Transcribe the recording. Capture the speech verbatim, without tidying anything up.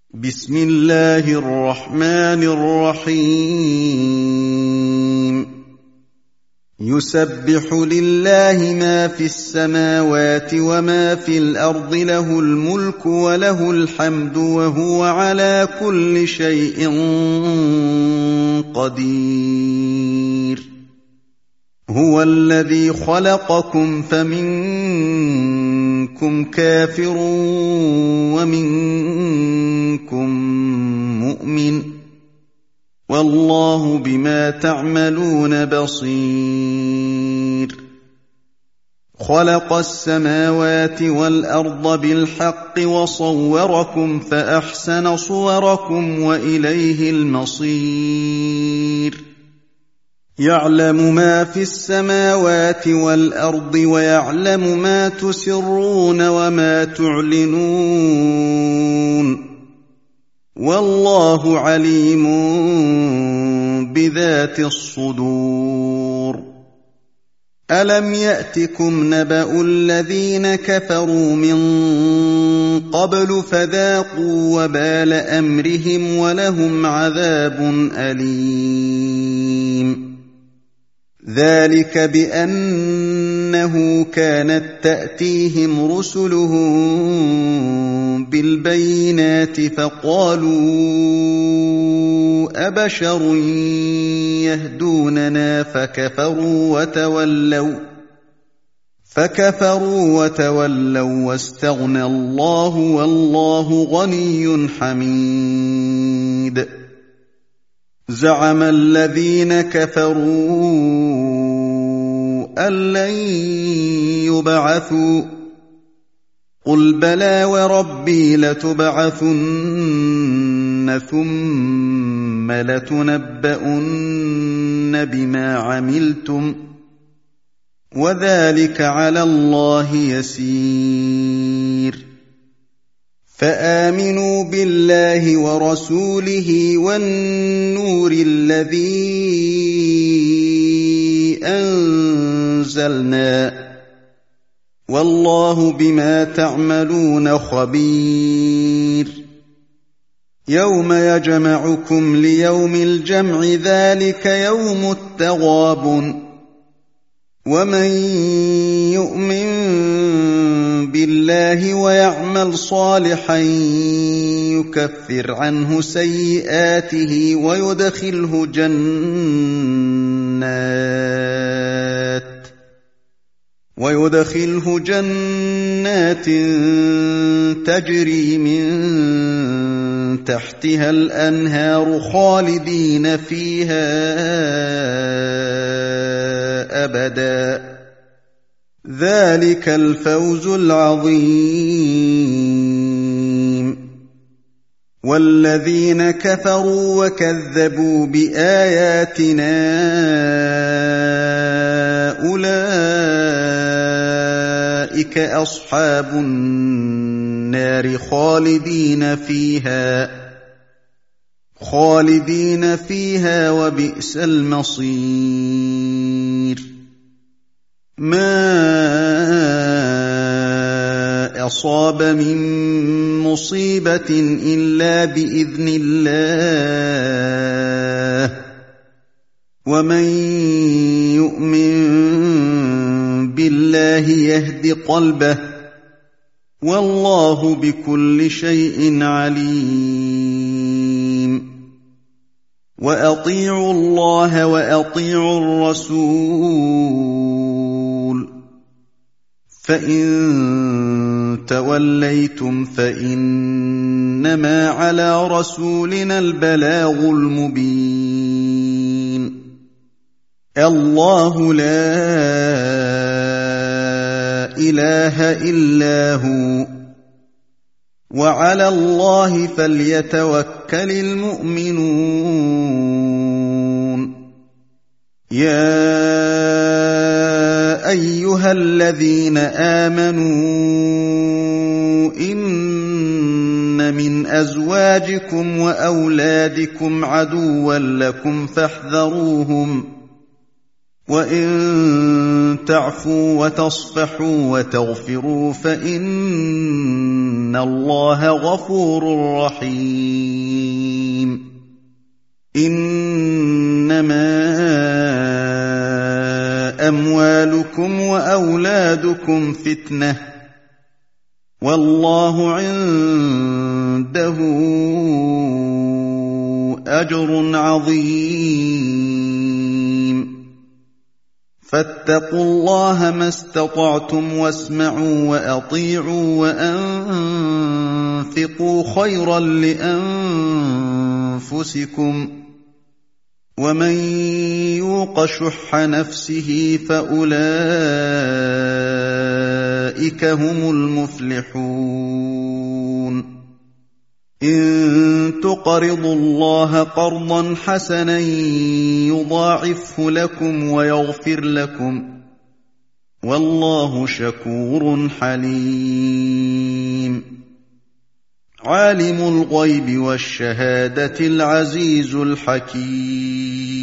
بسم الله الرحمن الرحيم يسبح لله ما في السماوات وما في الأرض له الملك وله الحمد وهو على كل شيء قدير هو الذي خلقكم فمنكم كافر ومنكم مؤمن والله بما تعملون بصير خلق السماوات والأرض بالحق وصوركم فأحسن صوركم وإليه المصير يعلم ما في السماوات والأرض ويعلم ما تسرون وما تعلنون والله عليم بذات الصدور ألم يأتكم نبأ الذين كفروا من قبل فذاقوا وبال أمرهم ولهم عذاب أليم ذلك بأنه كانت تأتيهم رسلهم بالبينات فقالوا أبشر يهدوننا فكفروا وتولوا فكفروا وتولوا واستغنى الله والله غني حميد زعم الذين كفروا أن لن يبعثوا قل بلى وربي لتبعثن ثم لتنبؤن بما عملتم وذلك على الله يسير فآمنوا بالله ورسوله والنور الذي أنزلنا والله بما تعملون خبير يوم يجمعكم ليوم الجمع ذلك يوم التغابن ومن يؤمن بالله ويعمل صالحا يكفر عنه سيئاته ويدخله جنات ويدخله جنات تجري من تحتها الأنهار خالدين فيها أبدا ذلك الفوز العظيم والذين كفروا وكذبوا بآياتنا أولئك أصحاب النار خالدين فيها خالدين فيها وبئس المصير ما أصاب من مصيبة إلا بإذن الله ومن يؤمن بالله يهد قلبه والله بكل شيء عليم وأطيعوا الله وأطيعوا الرسول فإن توليتم فإنما على رسولنا البلاغ المبين الله لا إله إلا هو وعلى الله فليتوكل المؤمنون يا أيها الذين آمنوا إن من أزواجكم وأولادكم عدوا لكم فاحذروهم وَإِن تَعْفُوا وَتَصْفَحُوا وَتَغْفِرُوا فَإِنَّ اللَّهَ غَفُورٌ رَّحِيمٌ إِنَّمَا أَمْوَالُكُمْ وَأَوْلَادُكُمْ فِتْنَةٌ وَاللَّهُ عِندَهُ أَجْرٌ عَظِيمٌ فَاتَّقُوا اللَّهَ مَا اسْتَطَعْتُمْ وَاسْمَعُوا وَأَطِيعُوا وَأَنفِقُوا خَيْرًا لِّأَنفُسِكُمْ ۗ وَمَن يُوقَ شُحَّ نَفْسِهِ فَأُولَٰئِكَ هُمُ الْمُفْلِحُونَ إِن تُقْرِضُوا اللَّهَ قَرْضًا حَسَنًا يُضَاعِفْهُ لَكُمْ وَيَغْفِرْ لَكُمْ ۚ وَاللَّهُ شَكُورٌ حَلِيمٌ عَالِمُ الْغَيْبِ وَالشَّهَادَةِ الْعَزِيزُ الْحَكِيمُ